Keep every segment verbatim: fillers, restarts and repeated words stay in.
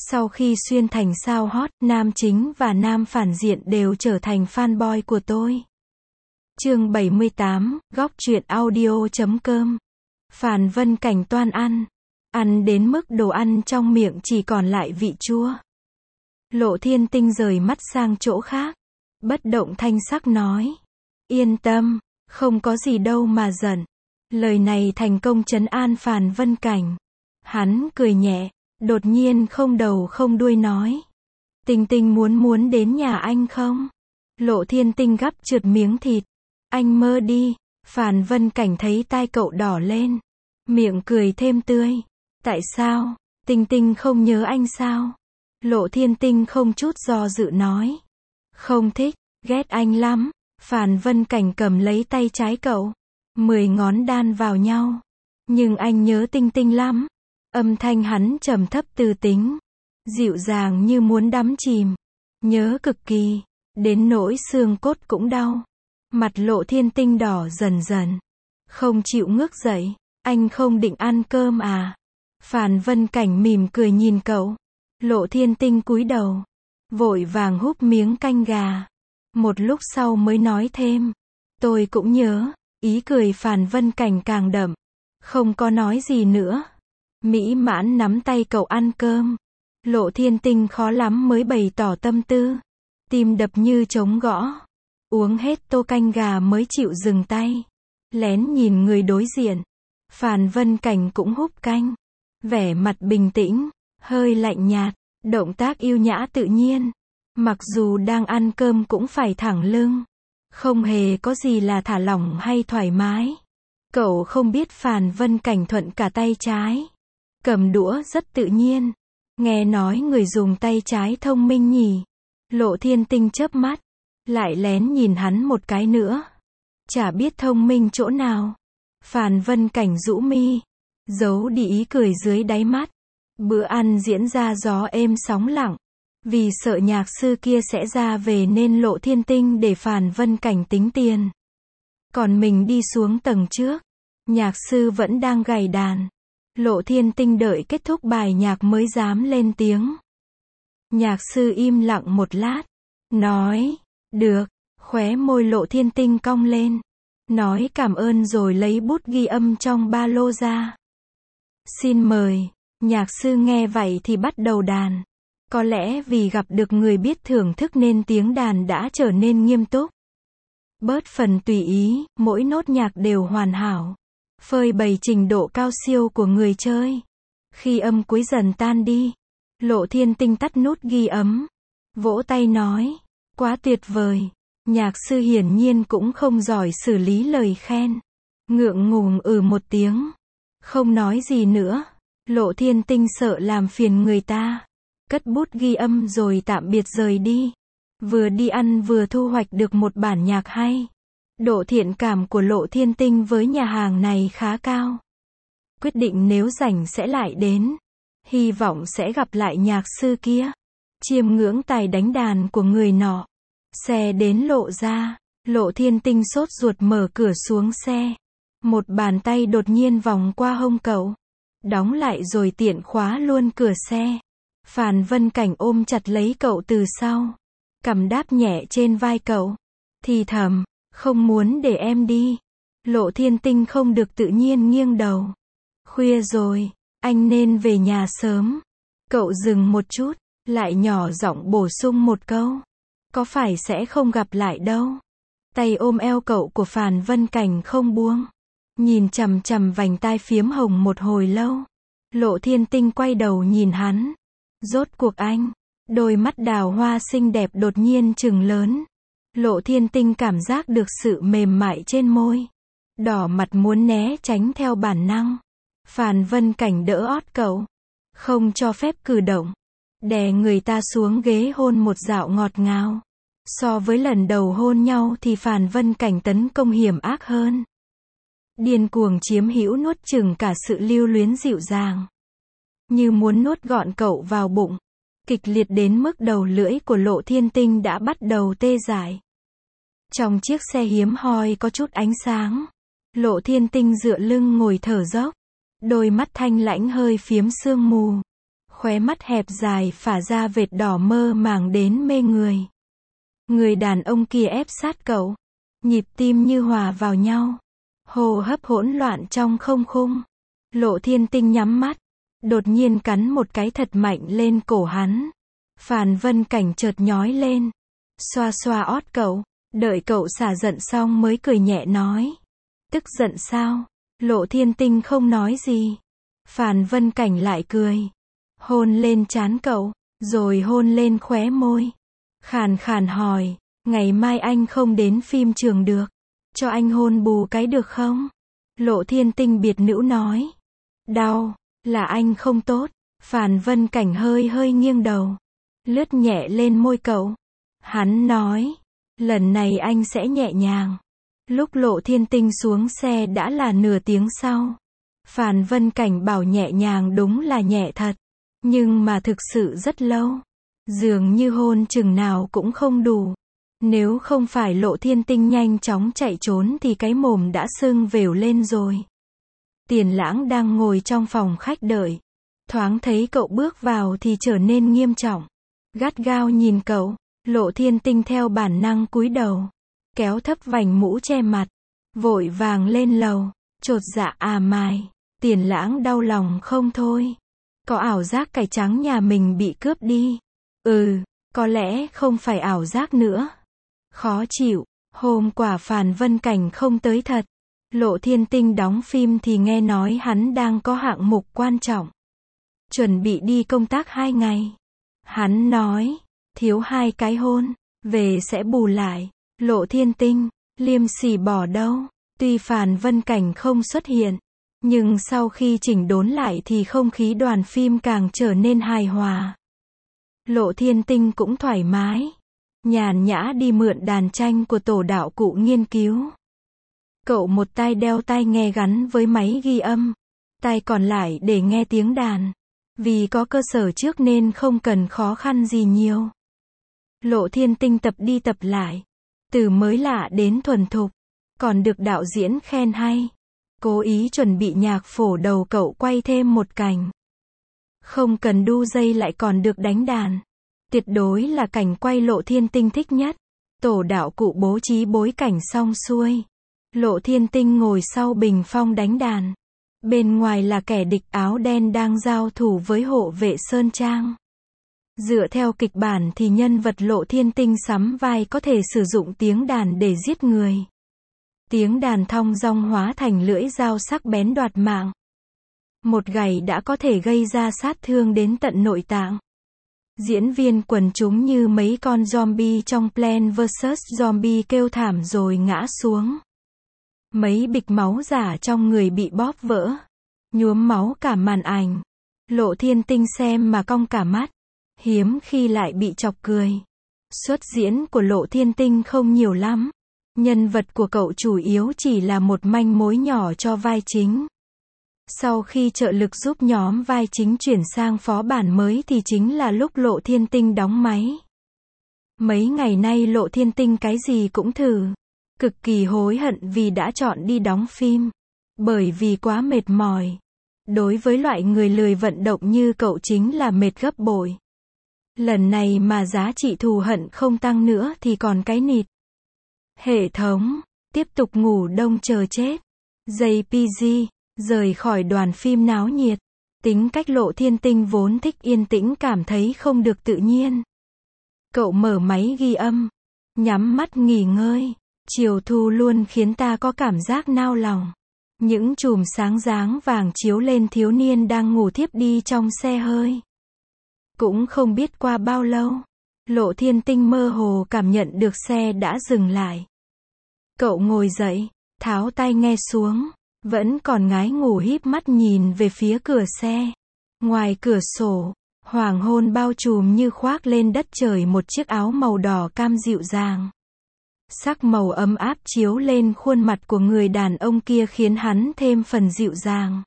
Sau khi xuyên thành sao hot, nam chính và nam phản diện đều trở thành fanboy của tôi. Chương bảy mươi tám, góc truyện audio chấm com. Phàn Vân Cảnh toan ăn. Ăn đến mức đồ ăn trong miệng chỉ còn lại vị chua. Lộ Thiên Tinh rời mắt sang chỗ khác. Bất động thanh sắc nói. Yên tâm, không có gì đâu mà giận. Lời này thành công trấn an Phàn Vân Cảnh. Hắn cười nhẹ, đột nhiên không đầu không đuôi nói. Tinh Tinh muốn muốn đến nhà anh không? Lộ Thiên Tinh gắp trượt miếng thịt. Anh mơ đi. Phàn Vân Cảnh thấy tai cậu đỏ lên. Miệng cười thêm tươi. Tại sao? Tinh Tinh không nhớ anh sao? Lộ Thiên Tinh không chút do dự nói. Không thích, ghét anh lắm. Phàn Vân Cảnh cầm lấy tay trái cậu. Mười ngón đan vào nhau. Nhưng anh nhớ Tinh Tinh lắm. Âm thanh hắn trầm thấp tư tính. Dịu dàng như muốn đắm chìm. Nhớ cực kỳ. Đến nỗi xương cốt cũng đau. Mặt Lộ Thiên Tinh đỏ dần dần. Không chịu ngước dậy. Anh không định ăn cơm à? Phàn Vân Cảnh mỉm cười nhìn cậu. Lộ Thiên Tinh cúi đầu. Vội vàng húp miếng canh gà. Một lúc sau mới nói thêm. Tôi cũng nhớ. Ý cười Phàn Vân Cảnh càng đậm. Không có nói gì nữa. Mỹ mãn nắm tay cậu ăn cơm. Lộ Thiên Tinh khó lắm mới bày tỏ tâm tư. Tim đập như trống gõ. Uống hết tô canh gà mới chịu dừng tay. Lén nhìn người đối diện. Phàn Vân Cảnh cũng húp canh. Vẻ mặt bình tĩnh, hơi lạnh nhạt, động tác yêu nhã tự nhiên. Mặc dù đang ăn cơm cũng phải thẳng lưng. Không hề có gì là thả lỏng hay thoải mái. Cậu không biết Phàn Vân Cảnh thuận cả tay trái. Cầm đũa rất tự nhiên. Nghe nói người dùng tay trái thông minh nhỉ. Lộ Thiên Tinh chớp mắt. Lại lén nhìn hắn một cái nữa. Chả biết thông minh chỗ nào. Phàn Vân Cảnh rũ mi. Giấu đi ý cười dưới đáy mắt. Bữa ăn diễn ra gió êm sóng lặng. Vì sợ nhạc sư kia sẽ ra về nên Lộ Thiên Tinh để Phàn Vân Cảnh tính tiền. Còn mình đi xuống tầng trước. Nhạc sư vẫn đang gảy đàn. Lộ Thiên Tinh đợi kết thúc bài nhạc mới dám lên tiếng. Nhạc sư im lặng một lát. Nói. Được. Khóe môi Lộ Thiên Tinh cong lên. Nói cảm ơn rồi lấy bút ghi âm trong ba lô ra. Xin mời. Nhạc sư nghe vậy thì bắt đầu đàn. Có lẽ vì gặp được người biết thưởng thức nên tiếng đàn đã trở nên nghiêm túc. Bớt phần tùy ý, mỗi nốt nhạc đều hoàn hảo. Phơi bày trình độ cao siêu của người chơi. Khi âm cuối dần tan đi, Lộ Thiên Tinh tắt nút ghi âm. Vỗ tay nói. Quá tuyệt vời. Nhạc sư hiển nhiên cũng không giỏi xử lý lời khen. Ngượng ngùng ừ một tiếng. Không nói gì nữa. Lộ Thiên Tinh sợ làm phiền người ta. Cất bút ghi âm rồi tạm biệt rời đi. Vừa đi ăn vừa thu hoạch được một bản nhạc hay. Độ thiện cảm của Lộ Thiên Tinh với nhà hàng này khá cao. Quyết định nếu rảnh sẽ lại đến. Hy vọng sẽ gặp lại nhạc sư kia. Chiêm ngưỡng tài đánh đàn của người nọ. Xe đến lộ ra. Lộ Thiên Tinh sốt ruột mở cửa xuống xe. Một bàn tay đột nhiên vòng qua hông cậu. Đóng lại rồi tiện khóa luôn cửa xe. Phàn Vân Cảnh ôm chặt lấy cậu từ sau. Cằm đáp nhẹ trên vai cậu. Thì thầm. Không muốn để em đi. Lộ Thiên Tinh không được tự nhiên nghiêng đầu. Khuya rồi. Anh nên về nhà sớm. Cậu dừng một chút. Lại nhỏ giọng bổ sung một câu. Có phải sẽ không gặp lại đâu. Tay ôm eo cậu của Phàn Vân Cảnh không buông. Nhìn chằm chằm vành tai phiếm hồng một hồi lâu. Lộ Thiên Tinh quay đầu nhìn hắn. Rốt cuộc anh. Đôi mắt đào hoa xinh đẹp đột nhiên trừng lớn. Lộ Thiên Tinh cảm giác được sự mềm mại trên môi. Đỏ mặt muốn né tránh theo bản năng. Phàn Vân Cảnh đỡ ót cậu. Không cho phép cử động. Đè người ta xuống ghế hôn một dạo ngọt ngào. So với lần đầu hôn nhau thì Phàn Vân Cảnh tấn công hiểm ác hơn. Điên cuồng chiếm hữu nuốt chửng cả sự lưu luyến dịu dàng. Như muốn nuốt gọn cậu vào bụng. Kịch liệt đến mức đầu lưỡi của Lộ Thiên Tinh đã bắt đầu tê dại. Trong chiếc xe hiếm hoi có chút ánh sáng. Lộ Thiên Tinh dựa lưng ngồi thở dốc. Đôi mắt thanh lãnh hơi phiếm sương mù. khóe mắt hẹp dài phả ra vệt đỏ mơ màng đến mê người. Người đàn ông kia ép sát cậu, nhịp tim như hòa vào nhau, hô hấp hỗn loạn trong không khung. Lộ Thiên Tinh nhắm mắt, đột nhiên cắn một cái thật mạnh lên cổ hắn. Phàn Vân Cảnh chợt nhói lên, xoa xoa ót cậu, đợi cậu xả giận xong mới cười nhẹ nói. Tức giận sao? Lộ Thiên Tinh không nói gì. Phàn Vân Cảnh lại cười, hôn lên trán cậu, rồi hôn lên khóe môi. Khàn khàn hỏi, ngày mai anh không đến phim trường được, cho anh hôn bù cái được không? Lộ Thiên Tinh biệt nữ nói. Đau, là anh không tốt. Phàn Vân Cảnh hơi hơi nghiêng đầu, lướt nhẹ lên môi cậu. Hắn nói, lần này anh sẽ nhẹ nhàng. Lúc Lộ Thiên Tinh xuống xe đã là nửa tiếng sau. Phàn Vân Cảnh bảo nhẹ nhàng đúng là nhẹ thật, nhưng mà thực sự rất lâu. Dường như hôn chừng nào cũng không đủ. Nếu không phải Lộ Thiên Tinh nhanh chóng chạy trốn thì cái mồm đã sưng vèo lên rồi. Tiền Lãng đang ngồi trong phòng khách đợi, thoáng thấy cậu bước vào thì trở nên nghiêm trọng, gắt gao nhìn cậu. Lộ Thiên Tinh theo bản năng cúi đầu, kéo thấp vành mũ che mặt, vội vàng lên lầu, chột dạ à mài. Tiền Lãng đau lòng không thôi, có ảo giác cải trắng nhà mình bị cướp đi. Ừ, có lẽ không phải ảo giác nữa. Khó chịu, hôm qua Phàn Vân Cảnh không tới thật. Lộ Thiên Tinh đóng phim thì nghe nói hắn đang có hạng mục quan trọng, chuẩn bị đi công tác hai ngày. Hắn nói, thiếu hai cái hôn, về sẽ bù lại. Lộ Thiên Tinh, liêm sỉ bỏ đâu. Tuy Phàn Vân Cảnh không xuất hiện, nhưng sau khi chỉnh đốn lại thì không khí đoàn phim càng trở nên hài hòa. Lộ Thiên Tinh cũng thoải mái, nhàn nhã đi mượn đàn tranh của tổ đạo cụ nghiên cứu. Cậu một tai đeo tai nghe gắn với máy ghi âm, tai còn lại để nghe tiếng đàn. Vì có cơ sở trước nên không cần khó khăn gì nhiều. Lộ Thiên Tinh tập đi tập lại, từ mới lạ đến thuần thục, còn được đạo diễn khen hay. Cố ý chuẩn bị nhạc phổ đầu cậu quay thêm một cảnh. Không cần đu dây lại còn được đánh đàn. Tuyệt đối là cảnh quay Lộ Thiên Tinh thích nhất. Tổ đạo cụ bố trí bối cảnh xong xuôi. Lộ Thiên Tinh ngồi sau bình phong đánh đàn. Bên ngoài là kẻ địch áo đen đang giao thủ với hộ vệ Sơn Trang. Dựa theo kịch bản thì nhân vật Lộ Thiên Tinh sắm vai có thể sử dụng tiếng đàn để giết người. Tiếng đàn thong dong hóa thành lưỡi dao sắc bén đoạt mạng. Một gảy đã có thể gây ra sát thương đến tận nội tạng. Diễn viên quần chúng như mấy con zombie trong Plants versus. Zombie kêu thảm rồi ngã xuống. Mấy bịch máu giả trong người bị bóp vỡ, nhuốm máu cả màn ảnh. Lộ Thiên Tinh xem mà cong cả mắt, hiếm khi lại bị chọc cười. Xuất diễn của Lộ Thiên Tinh không nhiều lắm. Nhân vật của cậu chủ yếu chỉ là một manh mối nhỏ cho vai chính. Sau khi trợ lực giúp nhóm vai chính chuyển sang phó bản mới thì chính là lúc Lộ Thiên Tinh đóng máy. Mấy ngày nay Lộ Thiên Tinh cái gì cũng thử. Cực kỳ hối hận vì đã chọn đi đóng phim. Bởi vì quá mệt mỏi. Đối với loại người lười vận động như cậu chính là mệt gấp bội. Lần này mà giá trị thù hận không tăng nữa thì còn cái nịt. Hệ thống, tiếp tục ngủ đông chờ chết. jay pê giê, rời khỏi đoàn phim náo nhiệt. Tính cách Lộ Thiên Tinh vốn thích yên tĩnh cảm thấy không được tự nhiên. Cậu mở máy ghi âm, nhắm mắt nghỉ ngơi. Chiều thu luôn khiến ta có cảm giác nao lòng. Những chùm sáng dáng vàng chiếu lên thiếu niên đang ngủ thiếp đi trong xe hơi. Cũng không biết qua bao lâu, Lộ Thiên Tinh mơ hồ cảm nhận được xe đã dừng lại. Cậu ngồi dậy, tháo tai nghe xuống, vẫn còn ngái ngủ híp mắt nhìn về phía cửa xe. Ngoài cửa sổ, hoàng hôn bao trùm như khoác lên đất trời một chiếc áo màu đỏ cam dịu dàng. Sắc màu ấm áp chiếu lên khuôn mặt của người đàn ông kia khiến hắn thêm phần dịu dàng.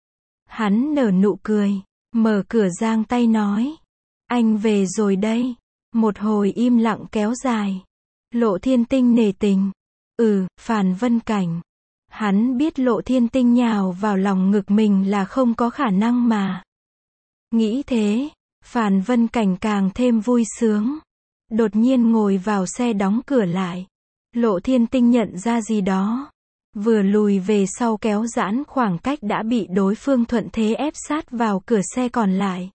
Hắn nở nụ cười, mở cửa giang tay nói. Anh về rồi đây. Một hồi im lặng kéo dài. Lộ Thiên Tinh nể tình. Ừ, Phàn Vân Cảnh. Hắn biết Lộ Thiên Tinh nhào vào lòng ngực mình là không có khả năng mà. Nghĩ thế, Phàn Vân Cảnh càng thêm vui sướng. Đột nhiên ngồi vào xe đóng cửa lại. Lộ Thiên Tinh nhận ra gì đó. Vừa lùi về sau kéo giãn khoảng cách đã bị đối phương thuận thế ép sát vào cửa xe còn lại.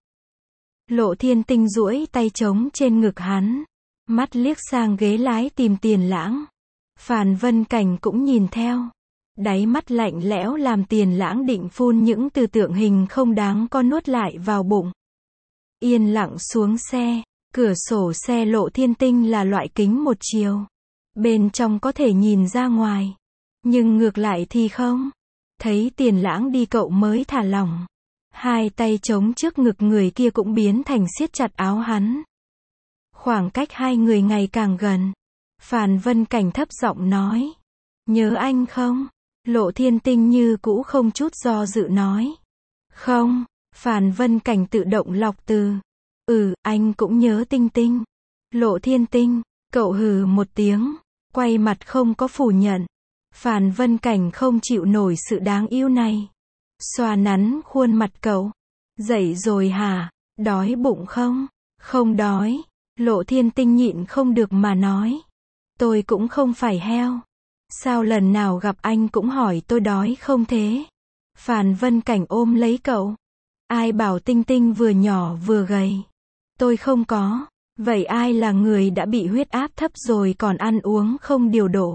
Lộ Thiên Tinh duỗi tay trống trên ngực hắn. Mắt liếc sang ghế lái tìm Tiền Lãng. Phàn Vân Cảnh cũng nhìn theo. Đáy mắt lạnh lẽo làm Tiền Lãng định phun những từ tượng hình không đáng có nuốt lại vào bụng. Yên lặng xuống xe. Cửa sổ xe Lộ Thiên Tinh là loại kính một chiều. Bên trong có thể nhìn ra ngoài. Nhưng ngược lại thì không. Thấy Tiền Lãng đi cậu mới thả lỏng. Hai tay chống trước ngực người kia cũng biến thành siết chặt áo hắn. Khoảng cách hai người ngày càng gần. Phàn Vân Cảnh thấp giọng nói. Nhớ anh không? Lộ Thiên Tinh như cũ không chút do dự nói. Không. Phàn Vân Cảnh tự động lọc từ. Ừ, anh cũng nhớ Tinh Tinh. Lộ Thiên Tinh, cậu hừ một tiếng. Quay mặt không có phủ nhận. Phàn Vân Cảnh không chịu nổi sự đáng yêu này. Xoa nắn khuôn mặt cậu. Dậy rồi hả? Đói bụng không? Không đói. Lộ Thiên Tinh nhịn không được mà nói. Tôi cũng không phải heo. Sao lần nào gặp anh cũng hỏi tôi đói không thế? Phàn Vân Cảnh ôm lấy cậu. Ai bảo Tinh Tinh vừa nhỏ vừa gầy? Tôi không có. Vậy ai là người đã bị huyết áp thấp rồi còn ăn uống không điều độ?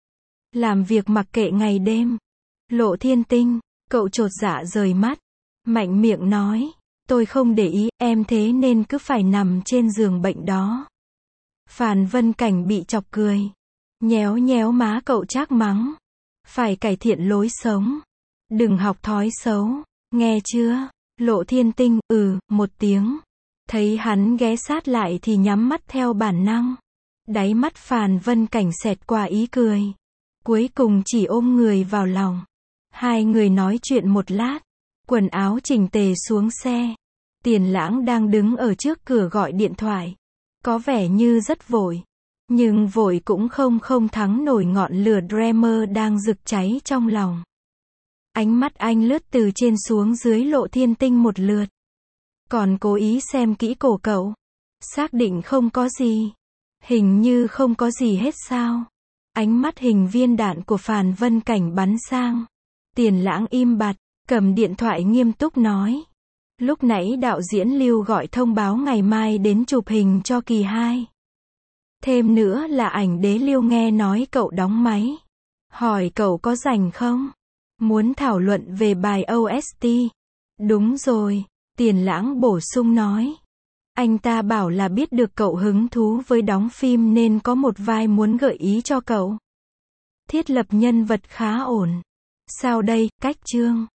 Làm việc mặc kệ ngày đêm. Lộ Thiên Tinh, cậu chột dạ rời mắt. Mạnh miệng nói. Tôi không để ý, em thế nên cứ phải nằm trên giường bệnh đó. Phàn Vân Cảnh bị chọc cười. Nhéo nhéo má cậu trách mắng. Phải cải thiện lối sống. Đừng học thói xấu. Nghe chưa? Lộ Thiên Tinh, ừ, một tiếng. Thấy hắn ghé sát lại thì nhắm mắt theo bản năng. Đáy mắt Phàn Vân Cảnh xẹt qua ý cười. Cuối cùng chỉ ôm người vào lòng. Hai người nói chuyện một lát. Quần áo chỉnh tề xuống xe. Tiền Lãng đang đứng ở trước cửa gọi điện thoại. Có vẻ như rất vội. Nhưng vội cũng không không thắng nổi ngọn lửa Dreamer đang rực cháy trong lòng. Ánh mắt anh lướt từ trên xuống dưới Lộ Thiên Tinh một lượt. Còn cố ý xem kỹ cổ cậu. Xác định không có gì. Hình như không có gì hết sao. Ánh mắt hình viên đạn của Phàn Vân Cảnh bắn sang. Tiền Lãng im bặt, cầm điện thoại nghiêm túc nói. Lúc nãy đạo diễn Lưu gọi thông báo ngày mai đến chụp hình cho kỳ hai. Thêm nữa là ảnh đế Lưu nghe nói cậu đóng máy. Hỏi cậu có rảnh không? Muốn thảo luận về bài ô ét tê. Đúng rồi, Tiền Lãng bổ sung nói. Anh ta bảo là biết được cậu hứng thú với đóng phim nên có một vai muốn gợi ý cho cậu. Thiết lập nhân vật khá ổn. Sao đây, cách chương?